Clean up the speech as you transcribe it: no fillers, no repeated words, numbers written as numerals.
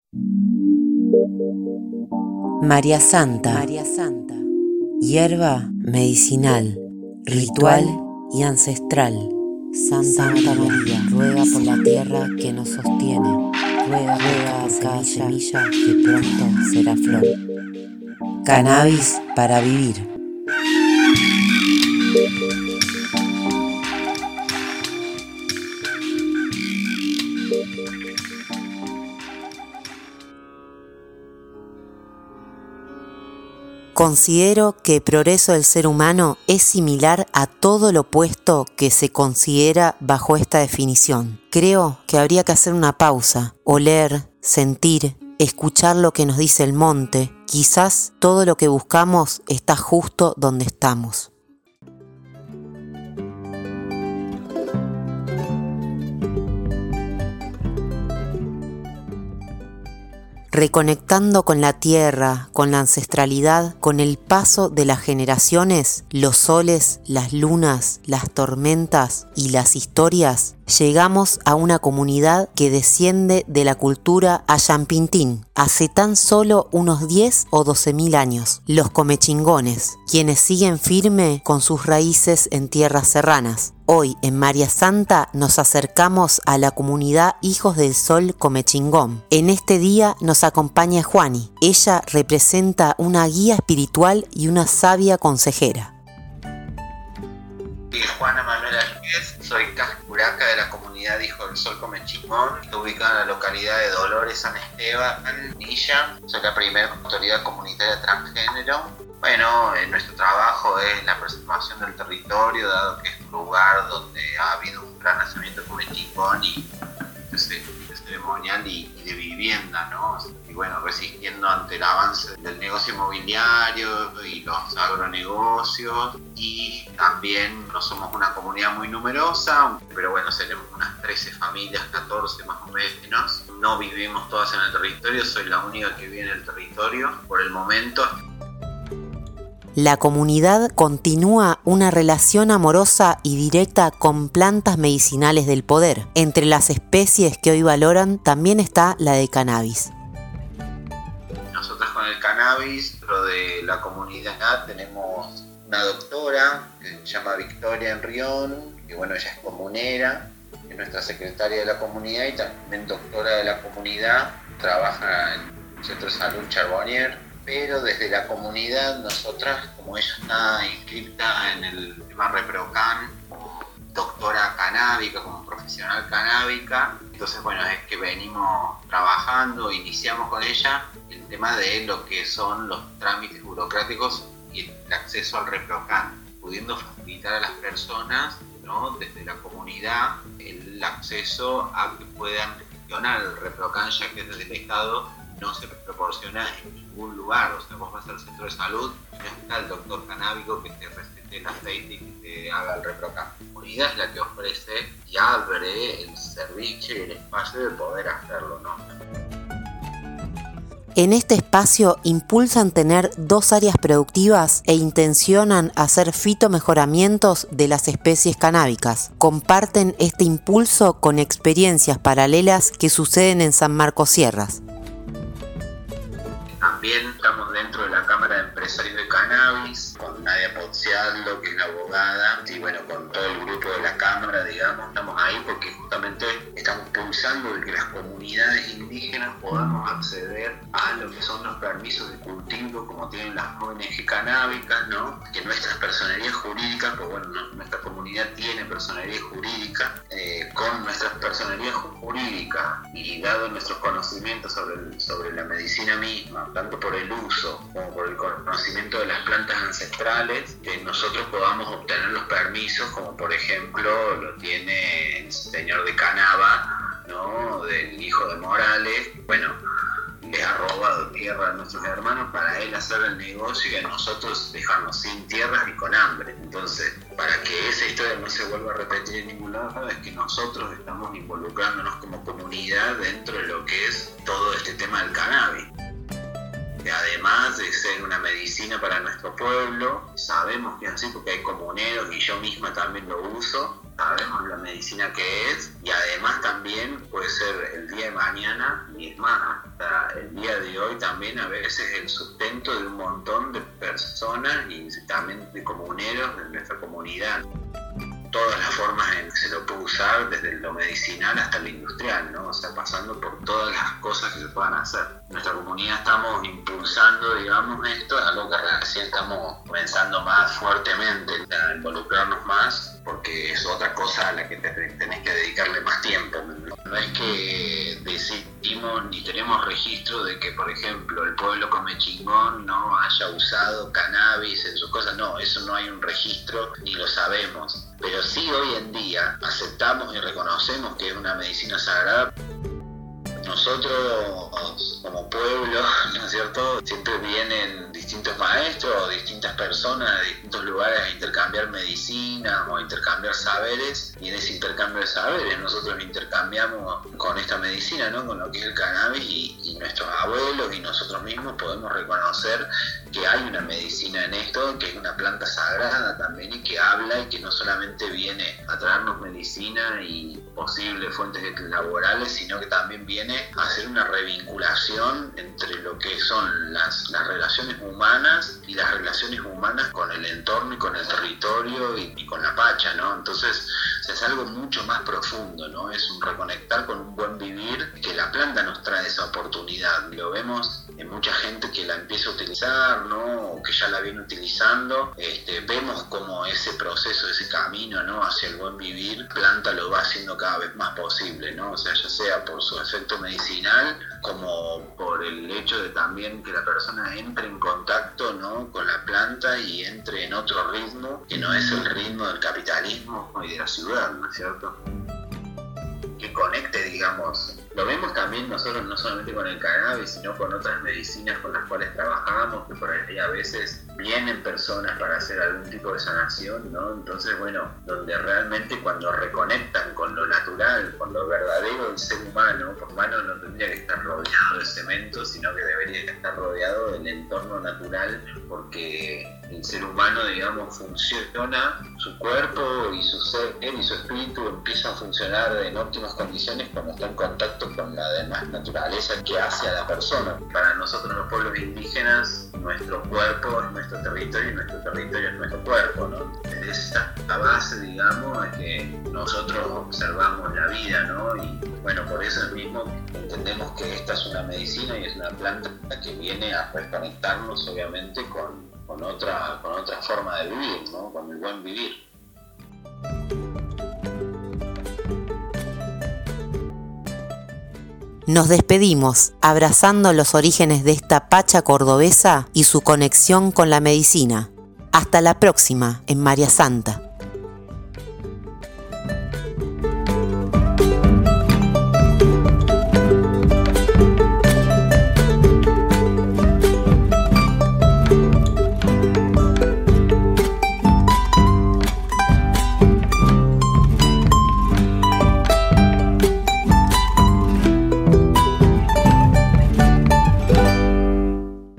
María Santa, hierba medicinal, ritual y ancestral. Santa María, ruega por la tierra que nos sostiene, ruega por cada semilla que pronto será flor. Cannabis para vivir. Considero que el progreso del ser humano es similar a todo lo opuesto que se considera bajo esta definición. Creo que habría que hacer una pausa, oler, sentir, escuchar lo que nos dice el monte. Quizás todo lo que buscamos está justo donde estamos. Reconectando con la tierra, con la ancestralidad, con el paso de las generaciones, los soles, las lunas, las tormentas y las historias, llegamos a una comunidad que desciende de la cultura Ayampintín, hace tan solo unos 10 o 12.000 años, los comechingones, quienes siguen firme con sus raíces en tierras serranas. Hoy en María Santa nos acercamos a la comunidad Hijos del Sol Comechingón. En este día nos acompaña Juani. Ella representa una guía espiritual y una sabia consejera. Soy Juana Manuela López, soy Cascuraca de la comunidad Hijos del Sol Comechingón, estoy ubicada en la localidad de Dolores, San Esteban, Nilla. Soy la primera autoridad comunitaria transgénero. Bueno, nuestro trabajo es la preservación del territorio, dado que es un lugar donde ha habido un gran nacimiento comechingón y de ceremonial y de vivienda, ¿no? Y bueno, resistiendo ante el avance del negocio inmobiliario y los agronegocios, y también no somos una comunidad muy numerosa, pero bueno, seremos unas 13 familias, 14 más o menos. No vivimos todas en el territorio, soy la única que vive en el territorio por el momento. La comunidad continúa una relación amorosa y directa con plantas medicinales del poder. Entre las especies que hoy valoran también está la de cannabis. Nosotros con el cannabis, dentro de la comunidad, tenemos una doctora que se llama Victoria Enrión, que bueno, ella es comunera, es nuestra secretaria de la comunidad y también doctora de la comunidad, trabaja en el Centro de Salud Charbonnier. Pero desde la comunidad, nosotras, como ella está inscrita en el tema ReproCan, como doctora canábica, como profesional canábica, entonces bueno, es que venimos trabajando, iniciamos con ella el tema de lo que son los trámites burocráticos y el acceso al ReproCan, pudiendo facilitar a las personas, ¿no?, desde la comunidad el acceso a que puedan gestionar el ReproCan, ya que desde el Estado no se proporciona en ningún lugar. O sea, vos vas al centro de salud, no está el doctor canábico que te recete el aceite y que te haga el ReproCan. La comunidad es la que ofrece y abre el servicio y el espacio de poder hacerlo, ¿no? En este espacio impulsan tener 2 áreas productivas e intencionan hacer fitomejoramientos de las especies canábicas. Comparten este impulso con experiencias paralelas que suceden en San Marcos Sierras. También estamos dentro de la Cámara de Empresarios de Cannabis, con Nadia Pozziallo, que es la abogada, y bueno, con todo el grupo de la Cámara, digamos, estamos ahí porque justamente estamos pulsando de que las comunidades indígenas podamos acceder a lo que son los permisos de cultivo, como tienen las ONG canábicas, ¿no? Que nuestras personerías jurídicas, pues bueno, nuestra comunidad tiene personería jurídica, con nuestras personerías jurídicas y dado nuestros conocimientos sobre la medicina misma, tanto por el uso como por el conocimiento de las plantas ancestrales, que nosotros podamos obtener los permisos, como por ejemplo lo tiene el señor de Canaba, ¿no?, del hijo de Morales. Bueno, les ha robado tierra a nuestros hermanos para él hacer el negocio y a nosotros dejarnos sin tierras y con hambre. Entonces, para que esa historia no se vuelva a repetir en ningún lado, es que nosotros estamos involucrándonos como comunidad dentro de lo que es todo este tema del cannabis. Que además de ser una medicina para nuestro pueblo, sabemos que es así porque hay comuneros y yo misma también lo uso, sabemos la medicina que es, y además también puede ser el día de mañana, y es más, hasta el día de hoy también a veces el sustento de un montón de personas y también de comuneros de nuestra comunidad. Todas las formas en que se lo puede usar, desde lo medicinal hasta lo industrial, ¿no? O sea, pasando por todas las cosas que se puedan hacer. En nuestra comunidad estamos impulsando, digamos, esto, es algo que recién estamos comenzando más fuertemente a involucrarnos más, porque es otra cosa a la que tenés que dedicarle más tiempo. No es que decidimos ni tenemos registro de que, por ejemplo, el pueblo Comechingón no haya usado cannabis en sus cosas. No, eso no hay un registro ni lo sabemos. Pero sí, hoy en día aceptamos y reconocemos que es una medicina sagrada. Nosotros como pueblo, ¿no es cierto?, siempre vienen distintos maestros o distintas personas de distintos lugares a intercambiar medicina o a intercambiar saberes, y en ese intercambio de saberes nosotros intercambiamos con esta medicina, ¿no?, con lo que es el cannabis, y nuestros abuelos y nosotros mismos podemos reconocer que hay una medicina en esto, que es una planta sagrada también, y que habla, y que no solamente viene a traernos medicina y posibles fuentes laborales, sino que también viene a hacer una revinculación entre lo que son las relaciones humanas y las relaciones humanas con el entorno y con el territorio y con la pacha, ¿no? Entonces, es algo mucho más profundo, ¿no? Es un reconectar con un buen vivir, que la planta nos trae esa oportunidad. Lo vemos en mucha gente que la empieza a utilizar, ¿no?, o que ya la viene utilizando. Vemos como ese proceso, ese camino, ¿no?, hacia el buen vivir, la planta lo va haciendo cada vez más posible, ¿no? O sea, ya sea por su efecto medicinal, como por el hecho de también que la persona entre en contacto, ¿no?, con la planta y entre en otro ritmo, que no es el ritmo del capitalismo y de la ciudad, ¿no es cierto? Que conecte, digamos. Lo vemos también nosotros no solamente con el cannabis, sino con otras medicinas con las cuales trabajamos, que por ahí a veces vienen personas para hacer algún tipo de sanación, ¿no? Entonces, bueno, donde realmente cuando reconectan con lo natural, con lo verdadero del ser humano, por humano no tendría que estar rodeado de cemento, sino que debería estar rodeado del entorno natural, porque el ser humano, digamos, funciona, su cuerpo y su ser y su espíritu empiezan a funcionar en óptimas condiciones cuando está en contacto con la demás naturaleza que hace a la persona. Para nosotros los pueblos indígenas, nuestro cuerpo es nuestro territorio y nuestro territorio es nuestro cuerpo, ¿no? Desde esa base, digamos, es que nosotros observamos la vida, ¿no? Y bueno, por eso mismo entendemos que esta es una medicina y es una planta que viene a reconectarnos, obviamente, con otra forma de vivir, ¿no?, con el buen vivir. Nos despedimos abrazando los orígenes de esta pacha cordobesa y su conexión con la medicina. Hasta la próxima en María Santa.